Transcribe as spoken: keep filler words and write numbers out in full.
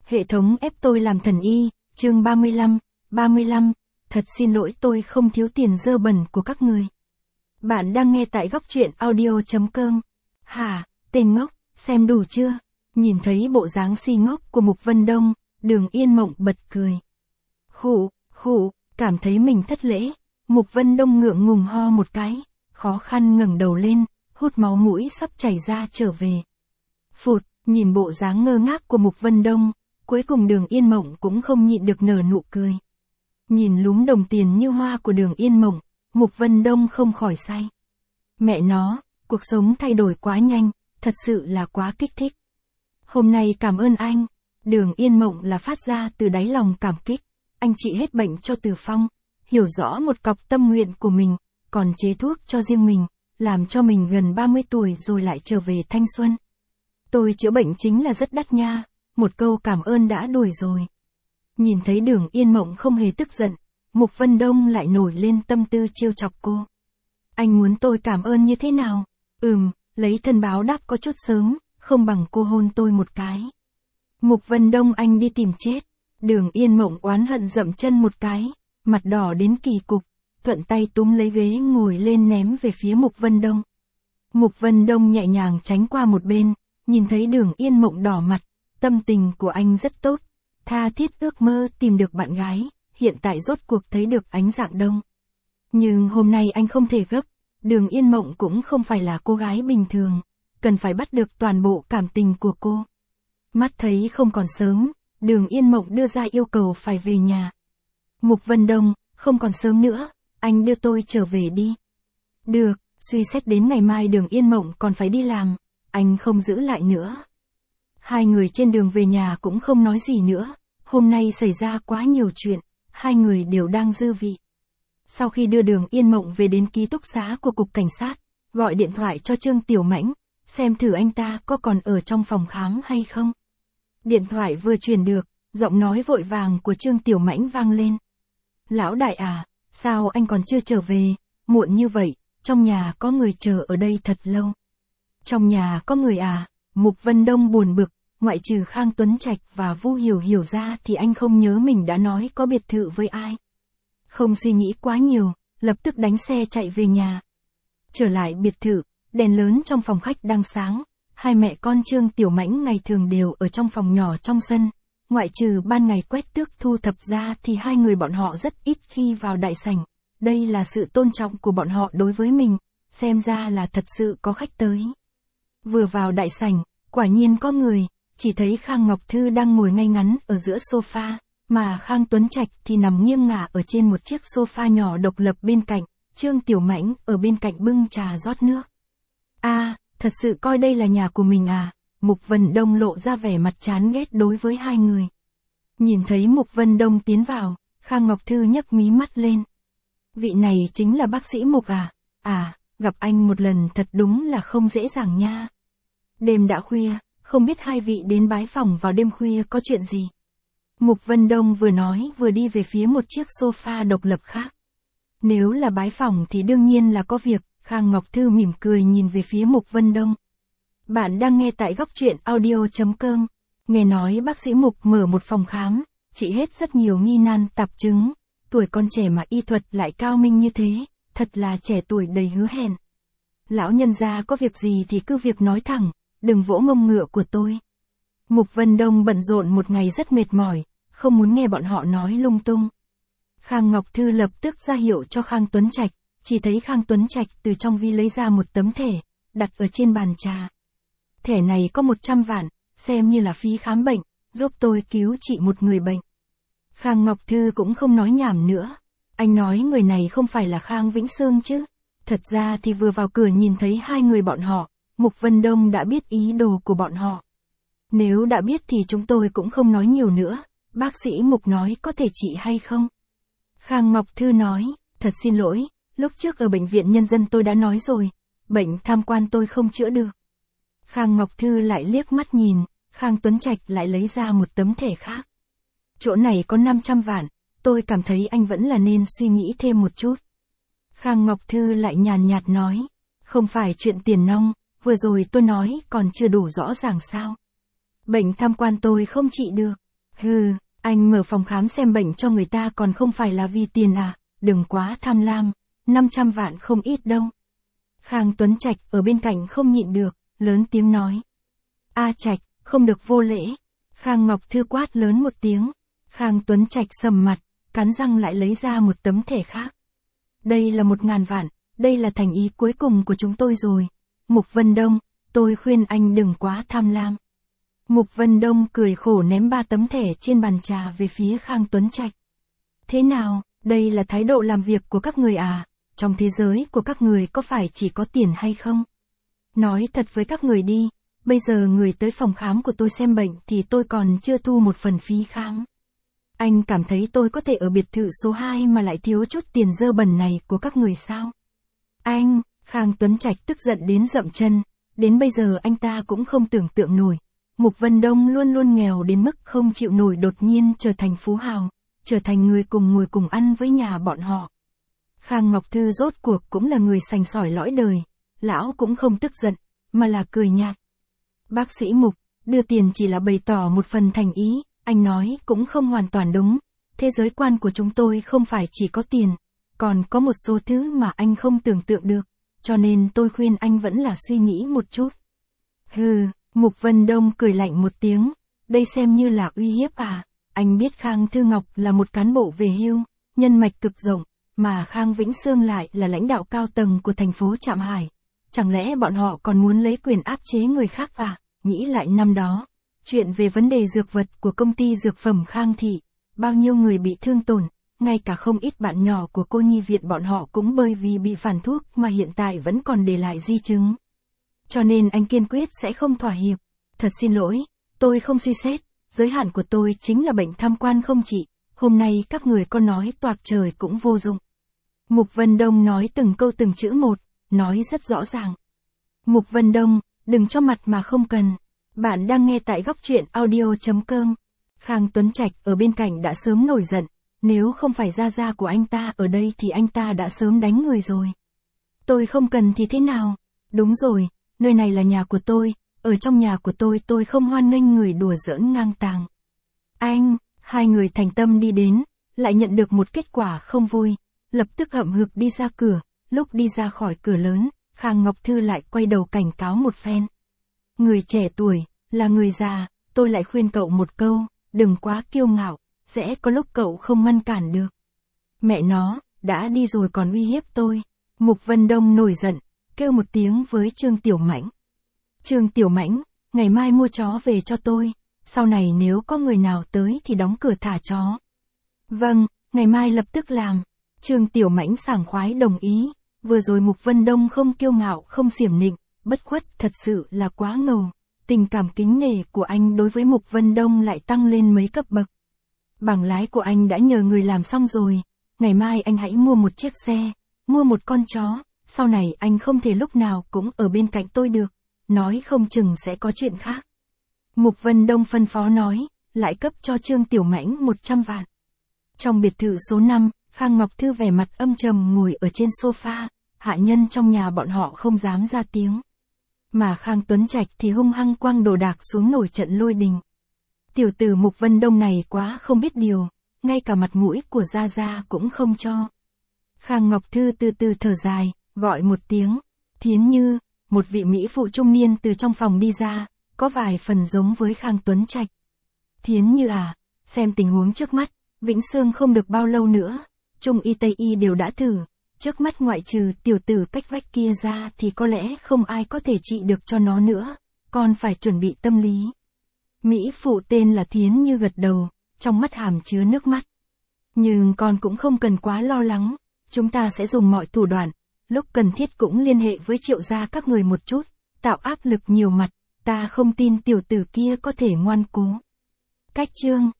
Hệ thống ép tôi làm thần y, chương ba mươi lăm, ba mươi lăm, thật xin lỗi tôi không thiếu tiền dơ bẩn của các người. Bạn đang nghe tại góc truyện audio chấm com. Hả, tên ngốc, xem đủ chưa? Nhìn thấy bộ dáng si ngốc của Mục Vân Đông, Đường Yên Mộng bật cười. Khụ, khụ, cảm thấy mình thất lễ, Mục Vân Đông ngượng ngùng ho một cái, khó khăn ngẩng đầu lên, hút máu mũi sắp chảy ra trở về. Phụt, nhìn bộ dáng ngơ ngác của Mục Vân Đông, cuối cùng Đường Yên Mộng cũng không nhịn được nở nụ cười. Nhìn lúm đồng tiền như hoa của Đường Yên Mộng, Mục Vân Đông không khỏi say. Mẹ nó, cuộc sống thay đổi quá nhanh, thật sự là quá kích thích. Hôm nay cảm ơn anh, Đường Yên Mộng là phát ra từ đáy lòng cảm kích. Anh trị hết bệnh cho Từ Phong, hiểu rõ một cọc tâm nguyện của mình, còn chế thuốc cho riêng mình, làm cho mình gần ba mươi tuổi rồi lại trở về thanh xuân. Tôi chữa bệnh chính là rất đắt nha, một câu cảm ơn đã đuổi rồi. Nhìn thấy Đường Yên Mộng không hề tức giận, Mục Vân Đông lại nổi lên tâm tư trêu chọc cô. Anh muốn tôi cảm ơn như thế nào? Ừm, lấy thân báo đáp có chút sớm, không bằng cô hôn tôi một cái. Mục Vân Đông anh đi tìm chết. Đường Yên Mộng oán hận dậm chân một cái, mặt đỏ đến kỳ cục, thuận tay túm lấy ghế ngồi lên ném về phía Mục Vân Đông. Mục Vân Đông nhẹ nhàng tránh qua một bên, nhìn thấy Đường Yên Mộng đỏ mặt, tâm tình của anh rất tốt, tha thiết ước mơ tìm được bạn gái, hiện tại rốt cuộc thấy được ánh dạng đông. Nhưng hôm nay anh không thể gấp, Đường Yên Mộng cũng không phải là cô gái bình thường, cần phải bắt được toàn bộ cảm tình của cô. Mắt thấy không còn sớm, Đường Yên Mộng đưa ra yêu cầu phải về nhà. Mục Vân Đông, không còn sớm nữa, anh đưa tôi trở về đi. Được, suy xét đến ngày mai Đường Yên Mộng còn phải đi làm, anh không giữ lại nữa. Hai người trên đường về nhà cũng không nói gì nữa, hôm nay xảy ra quá nhiều chuyện, hai người đều đang dư vị. Sau khi đưa Đường Yên Mộng về đến ký túc xá của cục cảnh sát, gọi điện thoại cho Trương Tiểu Mãnh, xem thử anh ta có còn ở trong phòng khám hay không. Điện thoại vừa truyền được, giọng nói vội vàng của Trương Tiểu Mãnh vang lên. Lão đại à, sao anh còn chưa trở về, muộn như vậy, trong nhà có người chờ ở đây thật lâu. Trong nhà có người à, Mục Vân Đông buồn bực, ngoại trừ Khang Tuấn Trạch và Vu Hiểu Hiểu ra thì anh không nhớ mình đã nói có biệt thự với ai. Không suy nghĩ quá nhiều, lập tức đánh xe chạy về nhà. Trở lại biệt thự, đèn lớn trong phòng khách đang sáng. Hai mẹ con Trương Tiểu Mãnh ngày thường đều ở trong phòng nhỏ trong sân, ngoại trừ ban ngày quét tước thu thập ra thì hai người bọn họ rất ít khi vào đại sảnh. Đây là sự tôn trọng của bọn họ đối với mình, xem ra là thật sự có khách tới. Vừa vào đại sảnh, quả nhiên có người, chỉ thấy Khang Ngọc Thư đang ngồi ngay ngắn ở giữa sofa, mà Khang Tuấn Trạch thì nằm nghiêng ngả ở trên một chiếc sofa nhỏ độc lập bên cạnh, Trương Tiểu Mãnh ở bên cạnh bưng trà rót nước. A, à, thật sự coi đây là nhà của mình à? Mục Vân Đông lộ ra vẻ mặt chán ghét đối với hai người. Nhìn thấy Mục Vân Đông tiến vào, Khang Ngọc Thư nhấc mí mắt lên. Vị này chính là bác sĩ Mục à? À, gặp anh một lần thật đúng là không dễ dàng nha. Đêm đã khuya, không biết hai vị đến bái phỏng vào đêm khuya có chuyện gì? Mục Vân Đông vừa nói vừa đi về phía một chiếc sofa độc lập khác. Nếu là bái phỏng thì đương nhiên là có việc. Khang Ngọc Thư mỉm cười nhìn về phía Mục Vân Đông. Bạn đang nghe tại góc truyện audio chấm com. Nghe nói bác sĩ Mục mở một phòng khám, trị hết rất nhiều nghi nan tạp chứng. Tuổi còn trẻ mà y thuật lại cao minh như thế, thật là trẻ tuổi đầy hứa hẹn. Lão nhân gia có việc gì thì cứ việc nói thẳng, đừng vỗ mông ngựa của tôi. Mục Vân Đông bận rộn một ngày rất mệt mỏi, không muốn nghe bọn họ nói lung tung. Khang Ngọc Thư lập tức ra hiệu cho Khang Tuấn Trạch. Chỉ thấy Khang Tuấn Trạch từ trong vi lấy ra một tấm thẻ, đặt ở trên bàn trà. Thẻ này có một trăm vạn, xem như là phí khám bệnh, giúp tôi cứu trị một người bệnh. Khang Ngọc Thư cũng không nói nhảm nữa. Anh nói người này không phải là Khang Vĩnh Sương chứ. Thật ra thì vừa vào cửa nhìn thấy hai người bọn họ, Mục Vân Đông đã biết ý đồ của bọn họ. Nếu đã biết thì chúng tôi cũng không nói nhiều nữa, bác sĩ Mục nói có thể trị hay không? Khang Ngọc Thư nói, thật xin lỗi. Lúc trước ở bệnh viện nhân dân tôi đã nói rồi, bệnh tham quan tôi không chữa được. Khang Ngọc Thư lại liếc mắt nhìn, Khang Tuấn Trạch lại lấy ra một tấm thẻ khác. Chỗ này có năm trăm vạn, tôi cảm thấy anh vẫn là nên suy nghĩ thêm một chút. Khang Ngọc Thư lại nhàn nhạt nói, không phải chuyện tiền nong, vừa rồi tôi nói còn chưa đủ rõ ràng sao. Bệnh tham quan tôi không trị được, Hừ, anh mở phòng khám xem bệnh cho người ta còn không phải là vì tiền à, đừng quá tham lam, năm trăm vạn không ít đâu. Khang Tuấn Trạch ở bên cạnh không nhịn được, lớn tiếng nói. A Trạch, không được vô lễ. Khang Ngọc Thư quát lớn một tiếng. Khang Tuấn Trạch sầm mặt, cắn răng lại lấy ra một tấm thẻ khác. Đây là một ngàn vạn, đây là thành ý cuối cùng của chúng tôi rồi. Mục Vân Đông, tôi khuyên anh đừng quá tham lam. Mục Vân Đông cười khổ ném ba tấm thẻ trên bàn trà về phía Khang Tuấn Trạch. Thế nào, đây là thái độ làm việc của các người à? Trong thế giới của các người có phải chỉ có tiền hay không? Nói thật với các người đi, bây giờ người tới phòng khám của tôi xem bệnh thì tôi còn chưa thu một phần phí khám. Anh cảm thấy tôi có thể ở biệt thự số hai mà lại thiếu chút tiền dơ bẩn này của các người sao? Anh, Khang Tuấn Trạch tức giận đến dậm chân, đến bây giờ anh ta cũng không tưởng tượng nổi. Mục Vân Đông luôn luôn nghèo đến mức không chịu nổi đột nhiên trở thành phú hào, trở thành người cùng ngồi cùng ăn với nhà bọn họ. Khang Ngọc Thư rốt cuộc cũng là người sành sỏi lõi đời, lão cũng không tức giận, mà là cười nhạt. Bác sĩ Mục, đưa tiền chỉ là bày tỏ một phần thành ý, anh nói cũng không hoàn toàn đúng, thế giới quan của chúng tôi không phải chỉ có tiền, còn có một số thứ mà anh không tưởng tượng được, cho nên tôi khuyên anh vẫn là suy nghĩ một chút. Hừ, Mục Vân Đông cười lạnh một tiếng, đây xem như là uy hiếp à, anh biết Khang Thư Ngọc là một cán bộ về hưu, nhân mạch cực rộng, mà Khang Vĩnh Sương lại là lãnh đạo cao tầng của thành phố Trạm Hải. Chẳng lẽ bọn họ còn muốn lấy quyền áp chế người khác à? Nghĩ lại năm đó, chuyện về vấn đề dược vật của công ty dược phẩm Khang Thị, bao nhiêu người bị thương tổn, ngay cả không ít bạn nhỏ của cô nhi viện bọn họ cũng bởi vì bị phản thuốc mà hiện tại vẫn còn để lại di chứng. Cho nên anh kiên quyết sẽ không thỏa hiệp. Thật xin lỗi, tôi không suy xét, giới hạn của tôi chính là bệnh tham quan không trị, hôm nay các người có nói toạc trời cũng vô dụng. Mục Vân Đông nói từng câu từng chữ một, nói rất rõ ràng. Mục Vân Đông, đừng cho mặt mà không cần. Bạn đang nghe tại góc truyện audio.com. Khang Tuấn Trạch ở bên cạnh đã sớm nổi giận, nếu không phải gia gia của anh ta ở đây thì anh ta đã sớm đánh người rồi. Tôi không cần thì thế nào? Đúng rồi, nơi này là nhà của tôi, ở trong nhà của tôi tôi không hoan nghênh người đùa giỡn ngang tàng. Anh, hai người thành tâm đi đến, lại nhận được một kết quả không vui, lập tức hậm hực đi ra cửa, lúc đi ra khỏi cửa lớn, Khang Ngọc Thư lại quay đầu cảnh cáo một phen. Người trẻ tuổi, là người già, tôi lại khuyên cậu một câu, đừng quá kiêu ngạo, sẽ có lúc cậu không ngăn cản được. Mẹ nó, đã đi rồi còn uy hiếp tôi. Mục Vân Đông nổi giận, kêu một tiếng với Trương Tiểu Mãnh. Trương Tiểu Mãnh, ngày mai mua chó về cho tôi, sau này nếu có người nào tới thì đóng cửa thả chó. Vâng, ngày mai lập tức làm. Trương Tiểu Mãnh sảng khoái đồng ý, vừa rồi Mục Vân Đông không kiêu ngạo không xiểm nịnh, bất khuất thật sự là quá ngầu, tình cảm kính nể của anh đối với Mục Vân Đông lại tăng lên mấy cấp bậc. Bảng lái của anh đã nhờ người làm xong rồi, ngày mai anh hãy mua một chiếc xe, mua một con chó, sau này anh không thể lúc nào cũng ở bên cạnh tôi được, nói không chừng sẽ có chuyện khác. Mục Vân Đông phân phó nói, lại cấp cho Trương Tiểu Mãnh một trăm vạn. Trong biệt thự số năm, Khang Ngọc Thư vẻ mặt âm trầm ngồi ở trên sofa, hạ nhân trong nhà bọn họ không dám ra tiếng. Mà Khang Tuấn Trạch thì hung hăng quăng đồ đạc xuống nổi trận lôi đình. Tiểu tử Mục Vân Đông này quá không biết điều, ngay cả mặt mũi của Gia Gia cũng không cho. Khang Ngọc Thư từ từ thở dài, gọi một tiếng, Thiến Như, một vị mỹ phụ trung niên từ trong phòng đi ra, có vài phần giống với Khang Tuấn Trạch. Thiến Như à, xem tình huống trước mắt, Vĩnh Sương không được bao lâu nữa, Trung y Tây y đều đã thử, trước mắt ngoại trừ tiểu tử cách vách kia ra thì có lẽ không ai có thể trị được cho nó nữa, còn phải chuẩn bị tâm lý. Mỹ phụ tên là Thiến Như gật đầu, trong mắt hàm chứa nước mắt. Nhưng con cũng không cần quá lo lắng, chúng ta sẽ dùng mọi thủ đoạn, lúc cần thiết cũng liên hệ với Triệu gia các người một chút, tạo áp lực nhiều mặt, ta không tin tiểu tử kia có thể ngoan cố. Cách chương